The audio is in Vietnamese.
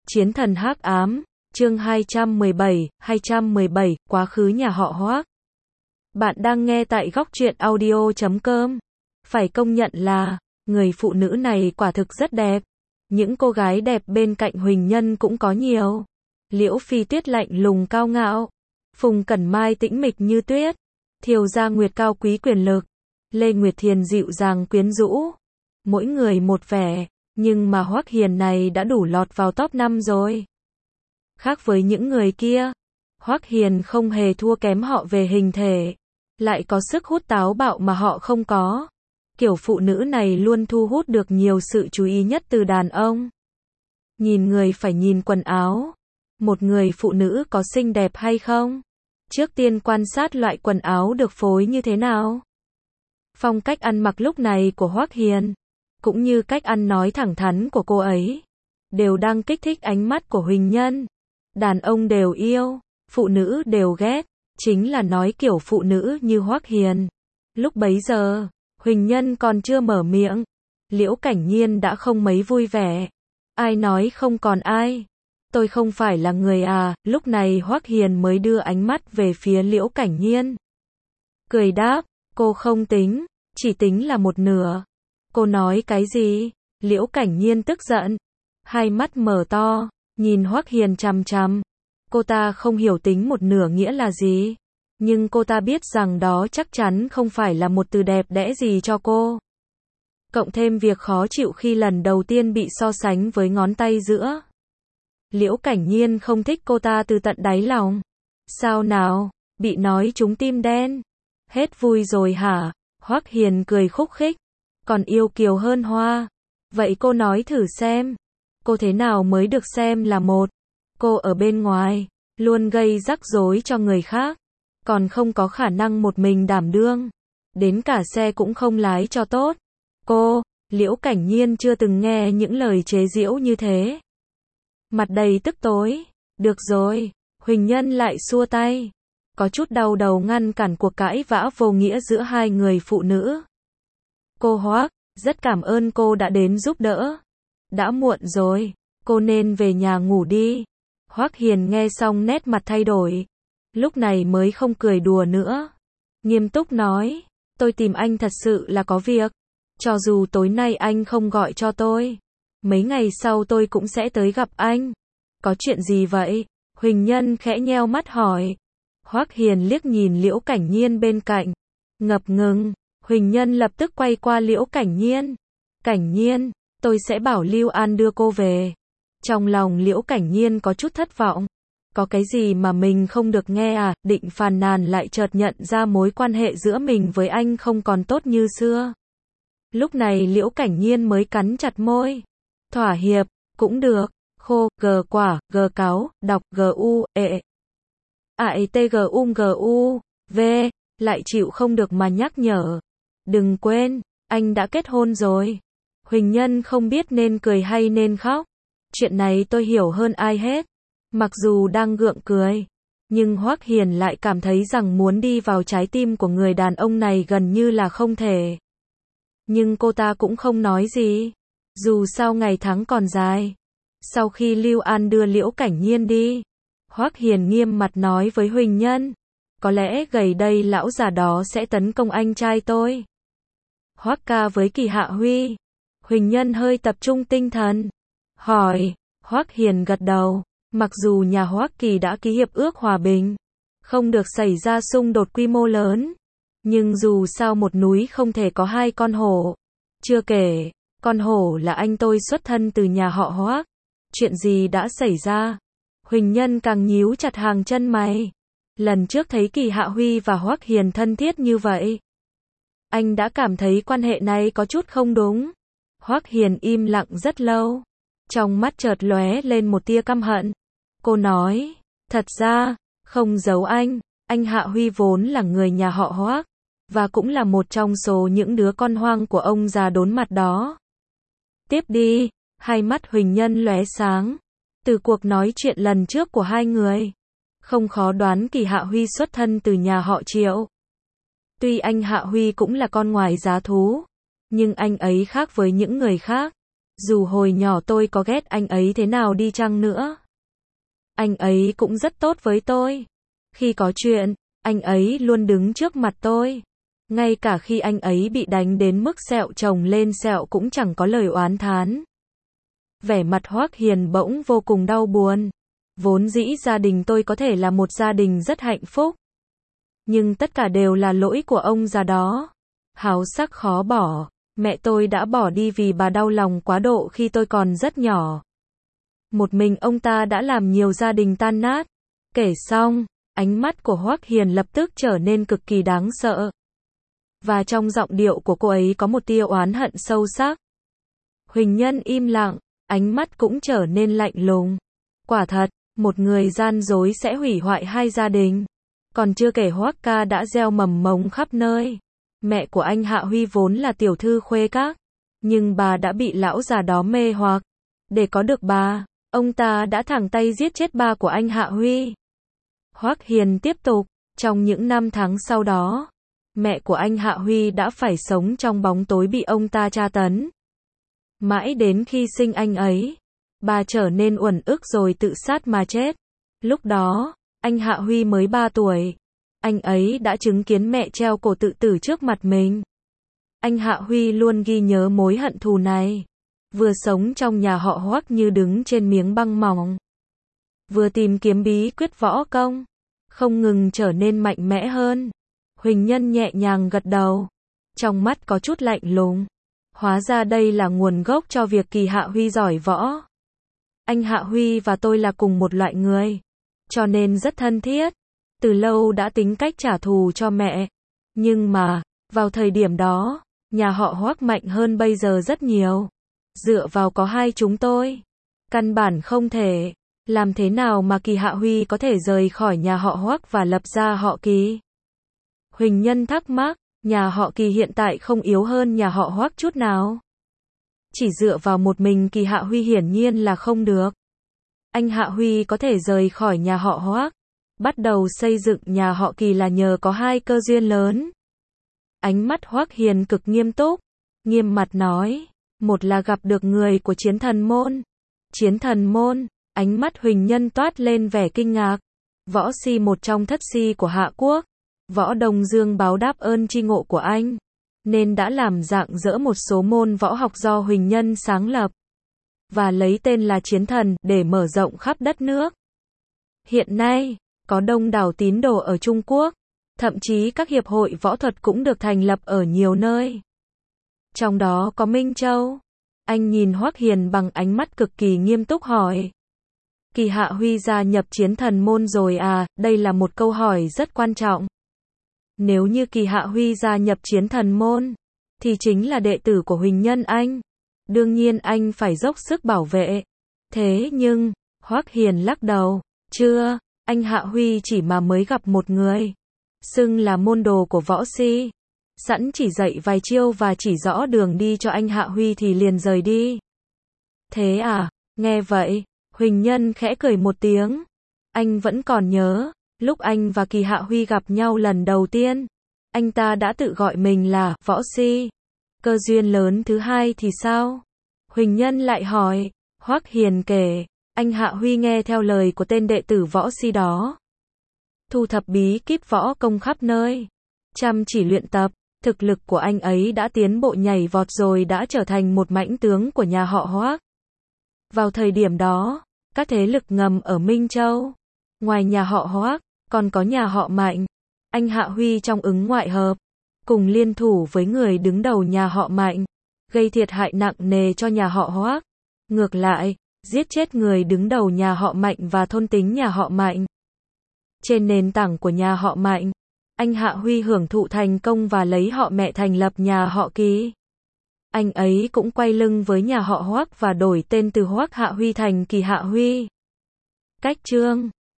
Chiến thần hắc ám, chương 217, quá khứ nhà họ Hoắc. Bạn đang nghe tại góc truyện audio.com. Phải công nhận là, người phụ nữ này quả thực rất đẹp. Những cô gái đẹp bên cạnh Huỳnh Nhân cũng có nhiều. Liễu Phi Tuyết lạnh lùng cao ngạo, Phùng Cẩn Mai tĩnh mịch như tuyết, Thiều Gia Nguyệt cao quý quyền lực, Lê Nguyệt Thiền dịu dàng quyến rũ. Mỗi người một vẻ, nhưng mà Hoắc Hiền này đã đủ lọt vào top 5 rồi. Khác với những người kia, Hoắc Hiền không hề thua kém họ về hình thể, lại có sức hút táo bạo mà họ không có. Kiểu phụ nữ này luôn thu hút được nhiều sự chú ý nhất từ đàn ông. Nhìn người phải nhìn quần áo. Một người phụ nữ có xinh đẹp hay không? Trước tiên quan sát loại quần áo được phối như thế nào. Phong cách ăn mặc lúc này của Hoắc Hiền, cũng như cách ăn nói thẳng thắn của cô ấy, đều đang kích thích ánh mắt của Huỳnh Nhân. Đàn ông đều yêu, phụ nữ đều ghét, chính là nói kiểu phụ nữ như Hoắc Hiền. Lúc bấy giờ, Huỳnh Nhân còn chưa mở miệng, Liễu Cảnh Nhiên đã không mấy vui vẻ. Ai nói không còn ai? Tôi không phải là người à? Lúc này Hoắc Hiền mới đưa ánh mắt về phía Liễu Cảnh Nhiên. Cười đáp, cô không tính, chỉ tính là một nửa. Cô nói cái gì? Liễu Cảnh Nhiên tức giận, hai mắt mở to, nhìn Hoắc Hiền chằm chằm. Cô ta không hiểu tính một nửa nghĩa là gì, nhưng cô ta biết rằng đó chắc chắn không phải là một từ đẹp đẽ gì cho cô. Cộng thêm việc khó chịu khi lần đầu tiên bị so sánh với ngón tay giữa. Liễu Cảnh Nhiên không thích cô ta từ tận đáy lòng. Sao nào, bị nói trúng tim đen. Hết vui rồi hả? Hoắc Hiền cười khúc khích. Còn yêu kiều hơn hoa. Vậy cô nói thử xem. Cô thế nào mới được xem là một? Cô ở bên ngoài, luôn gây rắc rối cho người khác. Còn không có khả năng một mình đảm đương. Đến cả xe cũng không lái cho tốt. Cô, Liễu Cảnh Nhiên chưa từng nghe những lời chế giễu như thế. Mặt đầy tức tối. Được rồi, Huỳnh Nhân lại xua tay. Có chút đau đầu ngăn cản cuộc cãi vã vô nghĩa giữa hai người phụ nữ. Cô Hoắc, rất cảm ơn cô đã đến giúp đỡ. Đã muộn rồi, cô nên về nhà ngủ đi. Hoắc Hiền nghe xong nét mặt thay đổi. Lúc này mới không cười đùa nữa. Nghiêm túc nói, tôi tìm anh thật sự là có việc. Cho dù tối nay anh không gọi cho tôi, mấy ngày sau tôi cũng sẽ tới gặp anh. Có chuyện gì vậy? Huỳnh Nhân khẽ nheo mắt hỏi. Hoắc Hiền liếc nhìn Liễu Cảnh Nhiên bên cạnh, ngập ngừng. Huỳnh Nhân lập tức quay qua Liễu Cảnh Nhiên. Cảnh Nhiên, tôi sẽ bảo Lưu An đưa cô về. Trong lòng Liễu Cảnh Nhiên có chút thất vọng. Có cái gì mà mình không được nghe à? Định phàn nàn lại chợt nhận ra mối quan hệ giữa mình với anh không còn tốt như xưa. Lúc này Liễu Cảnh Nhiên mới cắn chặt môi. Thỏa hiệp, cũng được. Khô, g quả, g cáo, đọc g u, e. t g u, v, lại chịu không được mà nhắc nhở. Đừng quên, anh đã kết hôn rồi. Huỳnh Nhân không biết nên cười hay nên khóc. Chuyện này tôi hiểu hơn ai hết. Mặc dù đang gượng cười, nhưng Hoắc Hiền lại cảm thấy rằng muốn đi vào trái tim của người đàn ông này gần như là không thể. Nhưng cô ta cũng không nói gì. Dù sao ngày tháng còn dài. Sau khi Lưu An đưa Liễu Cảnh Nhiên đi, Hoắc Hiền nghiêm mặt nói với Huỳnh Nhân. Có lẽ gầy đây lão già đó sẽ tấn công anh trai tôi. Hoắc ca với Kỳ Hạ Huy. Huỳnh Nhân hơi tập trung tinh thần. Hỏi. Hoắc Hiền gật đầu. Mặc dù nhà Hoắc Kỳ đã ký hiệp ước hòa bình, không được xảy ra xung đột quy mô lớn, nhưng dù sao một núi không thể có hai con hổ. Chưa kể, con hổ là anh tôi xuất thân từ nhà họ Hoắc. Chuyện gì đã xảy ra? Huỳnh Nhân càng nhíu chặt hàng chân mày. Lần trước thấy Kỳ Hạ Huy và Hoắc Hiền thân thiết như vậy, anh đã cảm thấy quan hệ này có chút không đúng. Hoắc Hiền im lặng rất lâu, trong mắt chợt lóe lên một tia căm hận. Cô nói, thật ra, không giấu anh Hạ Huy vốn là người nhà họ Hoắc, và cũng là một trong số những đứa con hoang của ông già đốn mặt đó. Tiếp đi, hai mắt Huỳnh Nhân lóe sáng. Từ cuộc nói chuyện lần trước của hai người, không khó đoán Kỳ Hạ Huy xuất thân từ nhà họ Triệu. Tuy anh Hạ Huy cũng là con ngoài giá thú, nhưng anh ấy khác với những người khác. Dù hồi nhỏ tôi có ghét anh ấy thế nào đi chăng nữa, anh ấy cũng rất tốt với tôi. Khi có chuyện, anh ấy luôn đứng trước mặt tôi. Ngay cả khi anh ấy bị đánh đến mức sẹo chồng lên sẹo cũng chẳng có lời oán thán. Vẻ mặt Hoắc Hiền bỗng vô cùng đau buồn. Vốn dĩ gia đình tôi có thể là một gia đình rất hạnh phúc. Nhưng tất cả đều là lỗi của ông già đó. Háo sắc khó bỏ. Mẹ tôi đã bỏ đi vì bà đau lòng quá độ khi tôi còn rất nhỏ. Một mình ông ta đã làm nhiều gia đình tan nát. Kể xong, ánh mắt của Hoắc Hiền lập tức trở nên cực kỳ đáng sợ. Và trong giọng điệu của cô ấy có một tia oán hận sâu sắc. Huỳnh Nhân im lặng, ánh mắt cũng trở nên lạnh lùng. Quả thật, một người gian dối sẽ hủy hoại hai gia đình. Còn chưa kể Hoắc ca đã gieo mầm mống khắp nơi. Mẹ của anh Hạ Huy vốn là tiểu thư khuê các. Nhưng bà đã bị lão già đó mê hoặc. Để có được bà, ông ta đã thẳng tay giết chết ba của anh Hạ Huy. Hoắc Hiền tiếp tục, trong những năm tháng sau đó, mẹ của anh Hạ Huy đã phải sống trong bóng tối bị ông ta tra tấn. Mãi đến khi sinh anh ấy, bà trở nên uẩn ức rồi tự sát mà chết. Lúc đó, anh Hạ Huy mới 3 tuổi. Anh ấy đã chứng kiến mẹ treo cổ tự tử trước mặt mình. Anh Hạ Huy luôn ghi nhớ mối hận thù này. Vừa sống trong nhà họ Hoắc như đứng trên miếng băng mỏng. Vừa tìm kiếm bí quyết võ công. Không ngừng trở nên mạnh mẽ hơn. Huỳnh Nhân nhẹ nhàng gật đầu. Trong mắt có chút lạnh lùng. Hóa ra đây là nguồn gốc cho việc Kỳ Hạ Huy giỏi võ. Anh Hạ Huy và tôi là cùng một loại người. Cho nên rất thân thiết. Từ lâu đã tính cách trả thù cho mẹ. Nhưng mà, vào thời điểm đó, nhà họ Hoắc mạnh hơn bây giờ rất nhiều. Dựa vào có hai chúng tôi, căn bản không thể. Làm thế nào mà Kỳ Hạ Huy có thể rời khỏi nhà họ Hoắc và lập ra họ Kỳ? Huỳnh Nhân thắc mắc, nhà họ Kỳ hiện tại không yếu hơn nhà họ Hoắc chút nào. Chỉ dựa vào một mình Kỳ Hạ Huy hiển nhiên là không được. Anh Hạ Huy có thể rời khỏi nhà họ Hoắc, bắt đầu xây dựng nhà họ Kỳ là nhờ có hai cơ duyên lớn. Ánh mắt Hoắc Hiền cực nghiêm túc, nghiêm mặt nói, một là gặp được người của Chiến Thần môn. Chiến Thần môn, ánh mắt Huỳnh Nhân toát lên vẻ kinh ngạc. Võ si một trong thất si của Hạ Quốc. Võ Đông Dương báo đáp ơn tri ngộ của anh, nên đã làm rạng rỡ một số môn võ học do Huỳnh Nhân sáng lập, và lấy tên là Chiến Thần để mở rộng khắp đất nước. Hiện nay, có đông đảo tín đồ ở Trung Quốc, thậm chí các hiệp hội võ thuật cũng được thành lập ở nhiều nơi. Trong đó có Minh Châu. Anh nhìn Hoắc Hiền bằng ánh mắt cực kỳ nghiêm túc hỏi. Kỳ Hạ Huy gia nhập Chiến Thần môn rồi à? Đây là một câu hỏi rất quan trọng. Nếu như Kỳ Hạ Huy gia nhập Chiến Thần môn, thì chính là đệ tử của Huỳnh Nhân anh. Đương nhiên anh phải dốc sức bảo vệ. Thế nhưng, Hoắc Hiền lắc đầu, chưa, anh Hạ Huy chỉ mà mới gặp một người. Xưng là môn đồ của võ si. Sẵn chỉ dạy vài chiêu và chỉ rõ đường đi cho anh Hạ Huy thì liền rời đi. Thế à, nghe vậy, Huỳnh Nhân khẽ cười một tiếng. Anh vẫn còn nhớ, lúc anh và Kỳ Hạ Huy gặp nhau lần đầu tiên, anh ta đã tự gọi mình là võ si. Cơ duyên lớn thứ hai thì sao? Huỳnh Nhân lại hỏi. Hoắc Hiền kể, anh Hạ Huy nghe theo lời của tên đệ tử võ si đó, thu thập bí kíp võ công khắp nơi, chăm chỉ luyện tập, thực lực của anh ấy đã tiến bộ nhảy vọt rồi đã trở thành một mãnh tướng của nhà họ Hoắc. Vào thời điểm đó, các thế lực ngầm ở Minh Châu, ngoài nhà họ Hoắc, còn có nhà họ Mạnh. Anh Hạ Huy trong ứng ngoại hợp, cùng liên thủ với người đứng đầu nhà họ Mạnh, gây thiệt hại nặng nề cho nhà họ Hoắc. Ngược lại, giết chết người đứng đầu nhà họ Mạnh và thôn tính nhà họ Mạnh. Trên nền tảng của nhà họ Mạnh, anh Hạ Huy hưởng thụ thành công và lấy họ mẹ thành lập nhà họ Kỳ. Anh ấy cũng quay lưng với nhà họ Hoắc và đổi tên từ Hoắc Hạ Huy thành Kỳ Hạ Huy. Cách chương